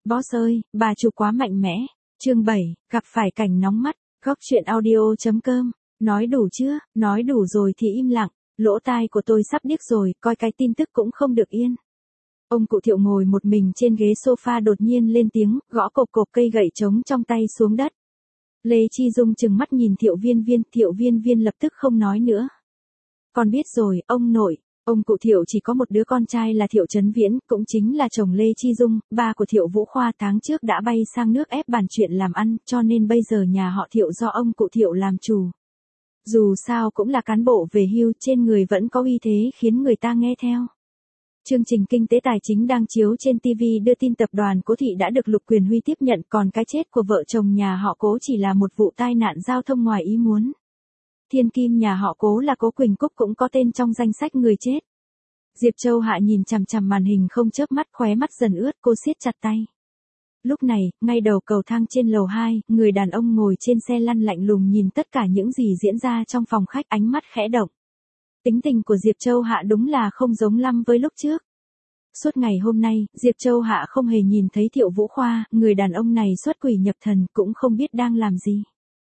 Boss ơi, bà chủ quá mạnh mẽ. Chương 7, gặp phải cảnh nóng mắt. Góc truyện audio.com. Nói đủ chưa? Nói đủ rồi thì im lặng. Lỗ tai của tôi sắp điếc rồi, coi cái tin tức cũng không được yên. Ông cụ Thiệu ngồi một mình trên ghế sofa đột nhiên lên tiếng, gõ cộp cộp cây gậy trống trong tay xuống đất. Lê Chi Dung trừng mắt nhìn Thiệu Viên Viên lập tức không nói nữa. Con biết rồi, ông nội. Ông cụ Thiệu chỉ có một đứa con trai là Thiệu Trấn Viễn, cũng chính là chồng Lê Chi Dung, ba của Thiệu Vũ Khoa tháng trước đã bay sang nước ép bàn chuyện làm ăn, cho nên bây giờ nhà họ Thiệu do ông cụ Thiệu làm chủ. Dù sao cũng là cán bộ về hưu, trên người vẫn có uy thế khiến người ta nghe theo. Chương trình kinh tế tài chính đang chiếu trên TV đưa tin tập đoàn Cố Thị đã được Lục Quyền Huy tiếp nhận, còn cái chết của vợ chồng nhà họ Cố chỉ là một vụ tai nạn giao thông ngoài ý muốn. Thiên kim nhà họ Cố là Cố Quỳnh Cúc cũng có tên trong danh sách người chết. Diệp Châu Hạ nhìn chằm chằm màn hình không chớp mắt, khóe mắt dần ướt, cô siết chặt tay. Lúc này, ngay đầu cầu thang trên lầu 2, người đàn ông ngồi trên xe lăn lạnh lùng nhìn tất cả những gì diễn ra trong phòng khách, ánh mắt khẽ động. Tính tình của Diệp Châu Hạ đúng là không giống lắm với lúc trước. Suốt ngày hôm nay, Diệp Châu Hạ không hề nhìn thấy Thiệu Vũ Khoa, người đàn ông này xuất quỷ nhập thần cũng không biết đang làm gì.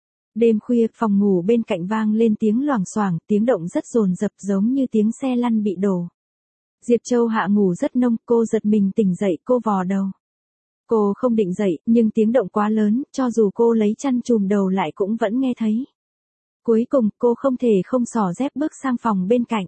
Đêm khuya, phòng ngủ bên cạnh vang lên tiếng loảng xoảng, tiếng động rất dồn dập giống như tiếng xe lăn bị đổ. Diệp Châu Hạ ngủ rất nông, cô giật mình tỉnh dậy, cô vò đầu. Cô không định dậy, nhưng tiếng động quá lớn, cho dù cô lấy chăn trùm đầu lại cũng vẫn nghe thấy. Cuối cùng, cô không thể không xỏ dép bước sang phòng bên cạnh.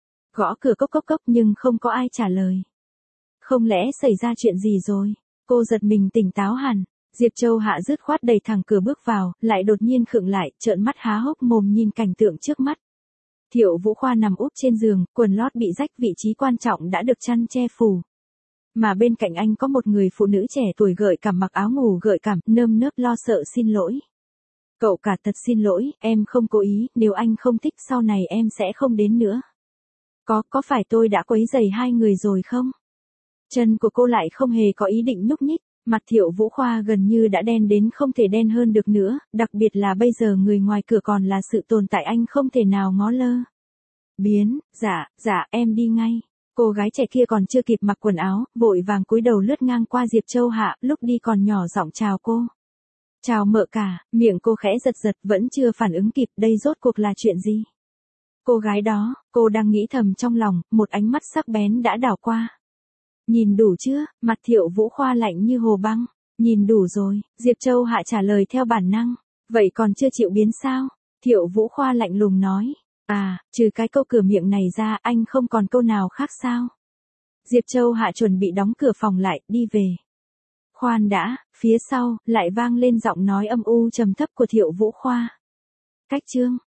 Gõ cửa cốc cốc cốc nhưng không có ai trả lời. Không lẽ xảy ra chuyện gì rồi? Cô giật mình tỉnh táo hẳn. Diệp Châu Hạ dứt khoát đẩy thẳng cửa bước vào, lại đột nhiên khựng lại, trợn mắt há hốc mồm nhìn cảnh tượng trước mắt. Thiệu Vũ Khoa nằm úp trên giường, quần lót bị rách, vị trí quan trọng đã được chăn che phủ. Mà bên cạnh anh có một người phụ nữ trẻ tuổi gợi cảm mặc áo ngủ gợi cảm, nơm nớp lo sợ xin lỗi. Cậu cả thật xin lỗi, em không cố ý, nếu anh không thích sau này em sẽ không đến nữa. Có phải tôi đã quấy rầy hai người rồi không? Chân của cô lại không hề có ý định nhúc nhích, mặt Thiệu Vũ Khoa gần như đã đen đến không thể đen hơn được nữa, đặc biệt là bây giờ người ngoài cửa còn là sự tồn tại anh không thể nào ngó lơ. Dạ, em đi ngay. Cô gái trẻ kia còn chưa kịp mặc quần áo, vội vàng cúi đầu lướt ngang qua Diệp Châu Hạ, lúc đi còn nhỏ giọng chào cô. Chào mợ cả, miệng cô khẽ giật vẫn chưa phản ứng kịp, đây rốt cuộc là chuyện gì? Cô gái đó, cô đang nghĩ thầm trong lòng, một ánh mắt sắc bén đã đảo qua. Nhìn đủ chưa? Mặt Thiệu Vũ Khoa lạnh như hồ băng. Nhìn đủ rồi, Diệp Châu Hạ trả lời theo bản năng. Vậy còn chưa chịu biến sao? Thiệu Vũ Khoa lạnh lùng nói. Trừ cái câu cửa miệng này ra, anh không còn câu nào khác sao? Diệp Châu Hạ chuẩn bị đóng cửa phòng lại, đi về. Khoan đã, phía sau, lại vang lên giọng nói âm u trầm thấp của Thiệu Vũ Khoa. Cách chương.